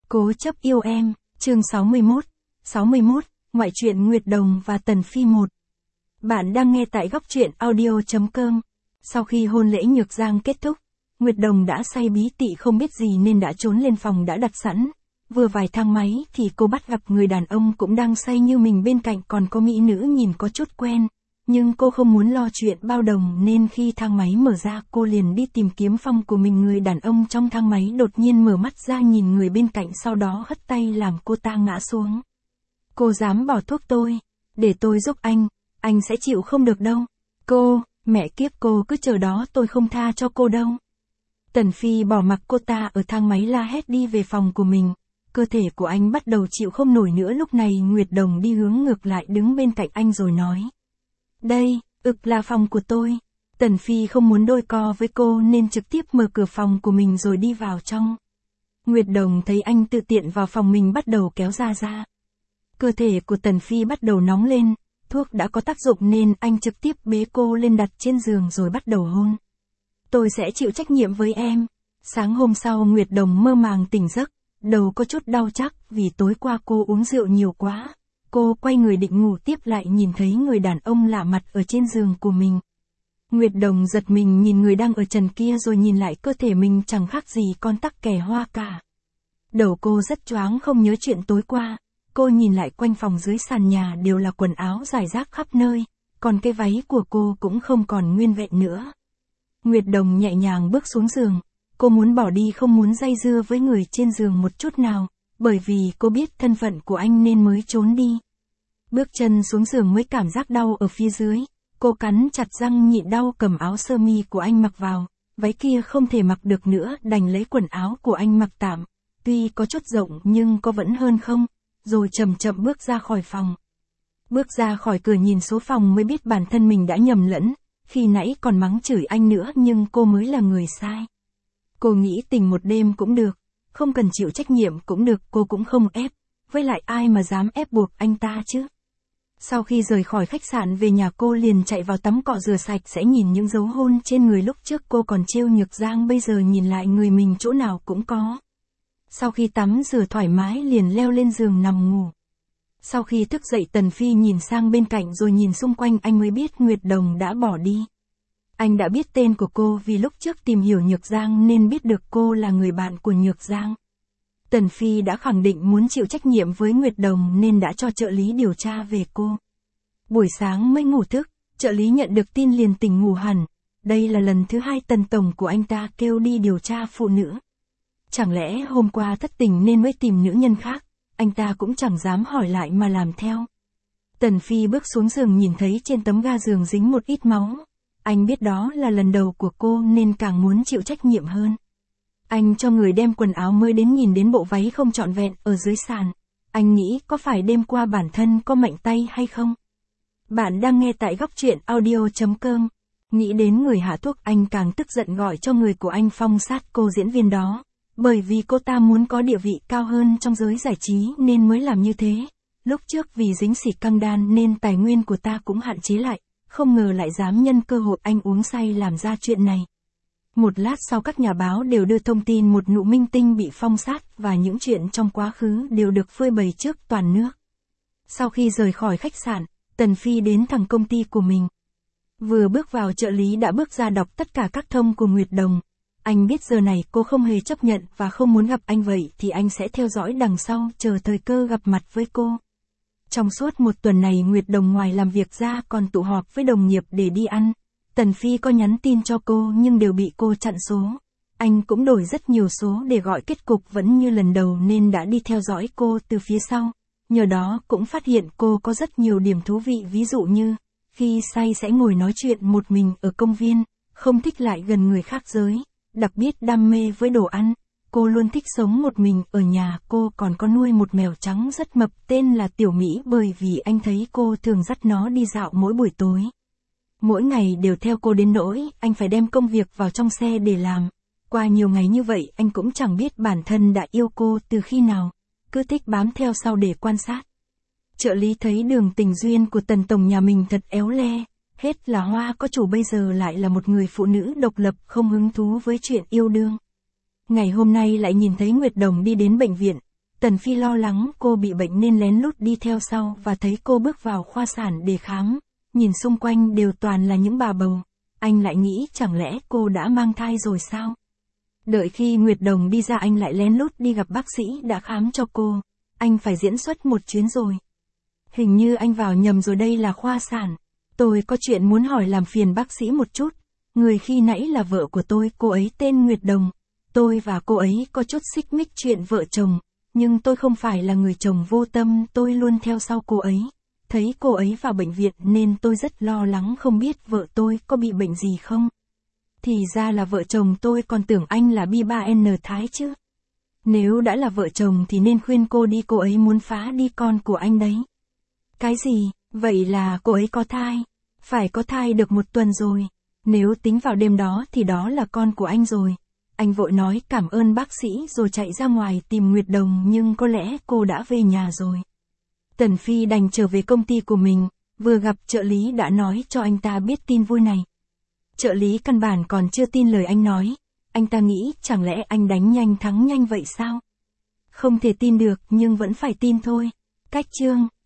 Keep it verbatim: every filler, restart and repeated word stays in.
Cố chấp yêu em, chương sáu mươi mốt, sáu mươi mốt, ngoại truyện Nguyệt Đồng và Tần Phi một. Bạn đang nghe tại góc truyện audio chấm com. Sau khi hôn lễ Nhược Giang kết thúc, Nguyệt Đồng đã say bí tị không biết gì nên đã trốn lên phòng đã đặt sẵn. Vừa vài thang máy thì cô bắt gặp người đàn ông cũng đang say như mình, bên cạnh còn có mỹ nữ nhìn có chút quen. Nhưng cô không muốn lo chuyện bao đồng nên khi thang máy mở ra cô liền đi tìm kiếm phòng của mình. Người đàn ông trong thang máy đột nhiên mở mắt ra nhìn người bên cạnh, sau đó hất tay làm cô ta ngã xuống. Cô dám bỏ thuốc tôi, để tôi giúp anh, anh sẽ chịu không được đâu. Cô, mẹ kiếp, cô cứ chờ đó, tôi không tha cho cô đâu. Tần Phi bỏ mặc cô ta ở thang máy la hét đi về phòng của mình. Cơ thể của anh bắt đầu chịu không nổi nữa. Lúc này Nguyệt Đồng đi hướng ngược lại đứng bên cạnh anh rồi nói: Đây, ực là phòng của tôi. Tần Phi không muốn đôi co với cô nên trực tiếp mở cửa phòng của mình rồi đi vào trong. Nguyệt Đồng thấy anh tự tiện vào phòng mình bắt đầu kéo ra ra. Cơ thể của Tần Phi bắt đầu nóng lên, thuốc đã có tác dụng nên anh trực tiếp bế cô lên đặt trên giường rồi bắt đầu hôn. Tôi sẽ chịu trách nhiệm với em. Sáng hôm sau Nguyệt Đồng mơ màng tỉnh giấc, đầu có chút đau chắc vì tối qua cô uống rượu nhiều quá. Cô quay người định ngủ tiếp lại nhìn thấy người đàn ông lạ mặt ở trên giường của mình. Nguyệt Đồng giật mình nhìn người đang ở trần kia rồi nhìn lại cơ thể mình chẳng khác gì con tắc kè hoa cả. Đầu cô rất choáng không nhớ chuyện tối qua. Cô nhìn lại quanh phòng dưới sàn nhà đều là quần áo rải rác khắp nơi, còn cái váy của cô cũng không còn nguyên vẹn nữa. Nguyệt Đồng nhẹ nhàng bước xuống giường. Cô muốn bỏ đi, không muốn dây dưa với người trên giường một chút nào, bởi vì cô biết thân phận của anh nên mới trốn đi. Bước chân xuống giường mới cảm giác đau ở phía dưới. Cô cắn chặt răng nhịn đau cầm áo sơ mi của anh mặc vào. Váy kia không thể mặc được nữa, đành lấy quần áo của anh mặc tạm. Tuy có chút rộng nhưng có vẫn hơn không. Rồi chậm chậm bước ra khỏi phòng. Bước ra khỏi cửa nhìn số phòng mới biết bản thân mình đã nhầm lẫn. Khi nãy còn mắng chửi anh nữa nhưng cô mới là người sai. Cô nghĩ tình một đêm cũng được, không cần chịu trách nhiệm cũng được, cô cũng không ép. Với lại ai mà dám ép buộc anh ta chứ. Sau khi rời khỏi khách sạn về nhà cô liền chạy vào tắm cọ rửa sạch sẽ, nhìn những dấu hôn trên người lúc trước cô còn trêu Nhược Giang, bây giờ nhìn lại người mình chỗ nào cũng có. Sau khi tắm rửa thoải mái liền leo lên giường nằm ngủ. Sau khi thức dậy Tần Phi nhìn sang bên cạnh rồi nhìn xung quanh, anh mới biết Nguyệt Đồng đã bỏ đi. Anh đã biết tên của cô vì lúc trước tìm hiểu Nhược Giang nên biết được cô là người bạn của Nhược Giang. Tần Phi đã khẳng định muốn chịu trách nhiệm với Nguyệt Đồng nên đã cho trợ lý điều tra về cô. Buổi sáng mới ngủ thức, trợ lý nhận được tin liền tỉnh ngủ hẳn. Đây là lần thứ hai Tần Tổng của anh ta kêu đi điều tra phụ nữ. Chẳng lẽ hôm qua thất tình nên mới tìm nữ nhân khác, anh ta cũng chẳng dám hỏi lại mà làm theo. Tần Phi bước xuống giường nhìn thấy trên tấm ga giường dính một ít máu. Anh biết đó là lần đầu của cô nên càng muốn chịu trách nhiệm hơn. Anh cho người đem quần áo mới đến, nhìn đến bộ váy không trọn vẹn ở dưới sàn. Anh nghĩ có phải đêm qua bản thân có mạnh tay hay không? Bạn đang nghe tại góc truyện audio chấm com. Nghĩ đến người hạ thuốc anh càng tức giận, gọi cho người của anh phong sát cô diễn viên đó. Bởi vì cô ta muốn có địa vị cao hơn trong giới giải trí nên mới làm như thế. Lúc trước vì dính xì căng đan nên tài nguyên của ta cũng hạn chế lại. Không ngờ lại dám nhân cơ hội anh uống say làm ra chuyện này. Một lát sau các nhà báo đều đưa thông tin một nụ minh tinh bị phong sát và những chuyện trong quá khứ đều được phơi bày trước toàn nước. Sau khi rời khỏi khách sạn, Tần Phi đến thẳng công ty của mình. Vừa bước vào trợ lý đã bước ra đọc tất cả các thông của Nguyệt Đồng. Anh biết giờ này cô không hề chấp nhận và không muốn gặp anh, vậy thì anh sẽ theo dõi đằng sau chờ thời cơ gặp mặt với cô. Trong suốt một tuần này Nguyệt Đồng ngoài làm việc ra còn tụ họp với đồng nghiệp để đi ăn. Tần Phi có nhắn tin cho cô nhưng đều bị cô chặn số. Anh cũng đổi rất nhiều số để gọi, kết cục vẫn như lần đầu nên đã đi theo dõi cô từ phía sau. Nhờ đó cũng phát hiện cô có rất nhiều điểm thú vị, ví dụ như khi say sẽ ngồi nói chuyện một mình ở công viên, không thích lại gần người khác giới, đặc biệt đam mê với đồ ăn. Cô luôn thích sống một mình ở nhà, cô còn có nuôi một mèo trắng rất mập tên là Tiểu Mỹ bởi vì anh thấy cô thường dắt nó đi dạo mỗi buổi tối. Mỗi ngày đều theo cô đến nỗi anh phải đem công việc vào trong xe để làm. Qua nhiều ngày như vậy anh cũng chẳng biết bản thân đã yêu cô từ khi nào, cứ thích bám theo sau để quan sát. Trợ lý thấy đường tình duyên của Tần Tổng nhà mình thật éo le, hết là hoa có chủ bây giờ lại là một người phụ nữ độc lập không hứng thú với chuyện yêu đương. Ngày hôm nay lại nhìn thấy Nguyệt Đồng đi đến bệnh viện, Tần Phi lo lắng cô bị bệnh nên lén lút đi theo sau và thấy cô bước vào khoa sản để khám, nhìn xung quanh đều toàn là những bà bầu. Anh lại nghĩ chẳng lẽ cô đã mang thai rồi sao? Đợi khi Nguyệt Đồng đi ra anh lại lén lút đi gặp bác sĩ đã khám cho cô. Anh phải diễn xuất một chuyến rồi. Hình như anh vào nhầm rồi, đây là khoa sản. Tôi có chuyện muốn hỏi làm phiền bác sĩ một chút. Người khi nãy là vợ của tôi, cô ấy tên Nguyệt Đồng. Tôi và cô ấy có chút xích mích chuyện vợ chồng. Nhưng tôi không phải là người chồng vô tâm, tôi luôn theo sau cô ấy. Thấy cô ấy vào bệnh viện nên tôi rất lo lắng không biết vợ tôi có bị bệnh gì không. Thì ra là vợ chồng, tôi còn tưởng anh là bi ba N Thái chứ. Nếu đã là vợ chồng thì nên khuyên cô đi, cô ấy muốn phá đi con của anh đấy. Cái gì, vậy là cô ấy có thai? Phải có thai được một tuần rồi. Nếu tính vào đêm đó thì đó là con của anh rồi. Anh vội nói cảm ơn bác sĩ rồi chạy ra ngoài tìm Nguyệt Đồng, nhưng có lẽ cô đã về nhà rồi. Tần Phi đành trở về công ty của mình, vừa gặp trợ lý đã nói cho anh ta biết tin vui này. Trợ lý căn bản còn chưa tin lời anh nói, anh ta nghĩ chẳng lẽ anh đánh nhanh thắng nhanh vậy sao? Không thể tin được nhưng vẫn phải tin thôi. Cách chương